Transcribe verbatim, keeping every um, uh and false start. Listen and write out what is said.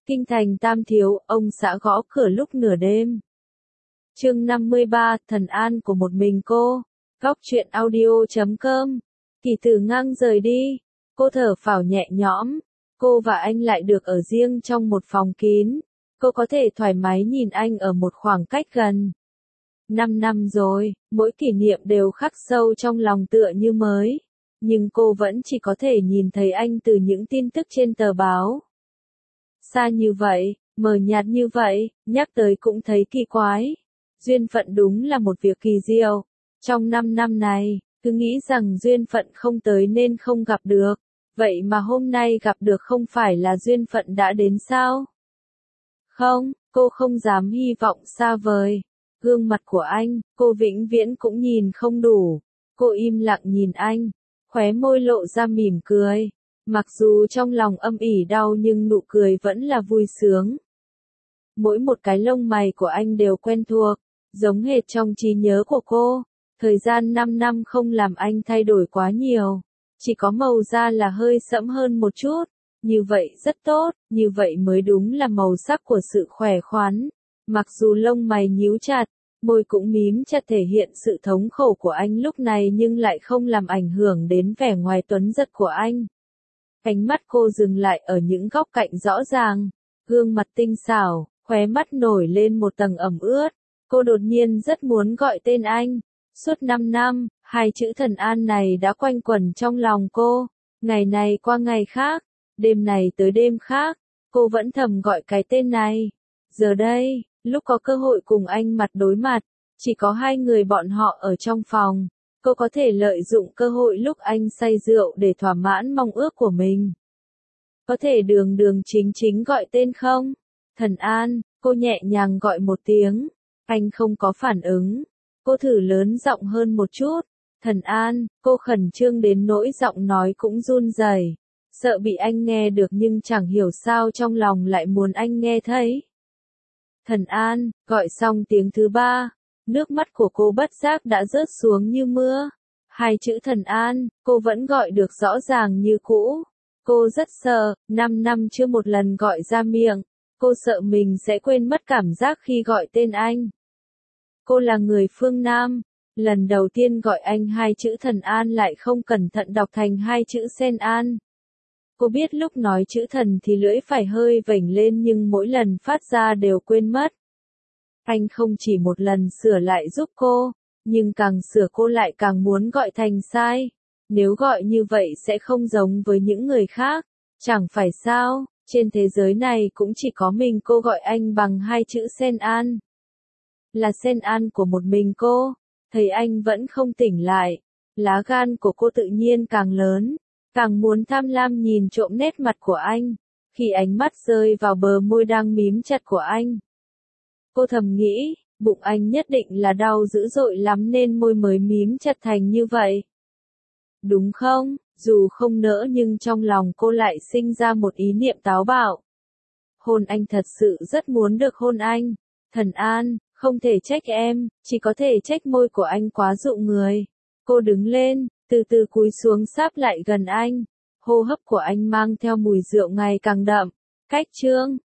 Kinh thành Tam Thiếu, ông xã gõ cửa lúc nửa đêm. Chương năm mươi ba, thần an của một mình cô. Góc truyện audio chấm com. Kỳ Tử ngang rời đi. Cô thở phào nhẹ nhõm. Cô và anh lại được ở riêng trong một phòng kín. Cô có thể thoải mái nhìn anh ở một khoảng cách gần. Năm năm rồi, mỗi kỷ niệm đều khắc sâu trong lòng tựa như mới. Nhưng cô vẫn chỉ có thể nhìn thấy anh từ những tin tức trên tờ báo. Xa như vậy, mờ nhạt như vậy, nhắc tới cũng thấy kỳ quái. Duyên phận đúng là một việc kỳ diệu. Trong năm năm này, cứ nghĩ rằng duyên phận không tới nên không gặp được. Vậy mà hôm nay gặp được không phải là duyên phận đã đến sao? Không, cô không dám hy vọng xa vời. Gương mặt của anh, cô vĩnh viễn cũng nhìn không đủ. Cô im lặng nhìn anh, khóe môi lộ ra mỉm cười. Mặc dù trong lòng âm ỉ đau nhưng nụ cười vẫn là vui sướng. Mỗi một cái lông mày của anh đều quen thuộc, giống hệt trong trí nhớ của cô. Thời gian năm năm không làm anh thay đổi quá nhiều. Chỉ có màu da là hơi sẫm hơn một chút. Như vậy rất tốt, như vậy mới đúng là màu sắc của sự khỏe khoắn. Mặc dù lông mày nhíu chặt, môi cũng mím chặt thể hiện sự thống khổ của anh lúc này nhưng lại không làm ảnh hưởng đến vẻ ngoài tuấn giật của anh. Ánh mắt cô dừng lại ở những góc cạnh rõ ràng, gương mặt tinh xảo, khóe mắt nổi lên một tầng ẩm ướt. Cô đột nhiên rất muốn gọi tên anh. Suốt năm năm, hai chữ thần an này đã quanh quẩn trong lòng cô. Ngày này qua ngày khác, đêm này tới đêm khác, cô vẫn thầm gọi cái tên này. Giờ đây, lúc có cơ hội cùng anh mặt đối mặt, chỉ có hai người bọn họ ở trong phòng. Cô có thể lợi dụng cơ hội lúc anh say rượu để thỏa mãn mong ước của mình. Có thể đường đường chính chính gọi tên không? Thần An, cô nhẹ nhàng gọi một tiếng. Anh không có phản ứng. Cô thử lớn giọng hơn một chút. Thần An, cô khẩn trương đến nỗi giọng nói cũng run rẩy. Sợ bị anh nghe được nhưng chẳng hiểu sao trong lòng lại muốn anh nghe thấy. Thần An, gọi xong tiếng thứ ba. Nước mắt của cô bất giác đã rớt xuống như mưa. Hai chữ thần an, cô vẫn gọi được rõ ràng như cũ. Cô rất sợ, năm năm chưa một lần gọi ra miệng. Cô sợ mình sẽ quên mất cảm giác khi gọi tên anh. Cô là người phương Nam. Lần đầu tiên gọi anh hai chữ thần an lại không cẩn thận đọc thành hai chữ sen an. Cô biết lúc nói chữ thần thì lưỡi phải hơi vểnh lên nhưng mỗi lần phát ra đều quên mất. Anh không chỉ một lần sửa lại giúp cô, nhưng càng sửa cô lại càng muốn gọi thành sai. Nếu gọi như vậy sẽ không giống với những người khác. Chẳng phải sao, trên thế giới này cũng chỉ có mình cô gọi anh bằng hai chữ sen an. Là sen an của một mình cô. Thấy anh vẫn không tỉnh lại. Lá gan của cô tự nhiên càng lớn. Càng muốn tham lam nhìn trộm nét mặt của anh. Khi ánh mắt rơi vào bờ môi đang mím chặt của anh. Cô thầm nghĩ, bụng anh nhất định là đau dữ dội lắm nên môi mới mím chặt thành như vậy. Đúng không? Dù không nỡ nhưng trong lòng cô lại sinh ra một ý niệm táo bạo. Hôn anh thật sự rất muốn được hôn anh. Thần An, không thể trách em, chỉ có thể trách môi của anh quá dụ người. Cô đứng lên, từ từ cúi xuống sáp lại gần anh. Hô hấp của anh mang theo mùi rượu ngày càng đậm. Cách chương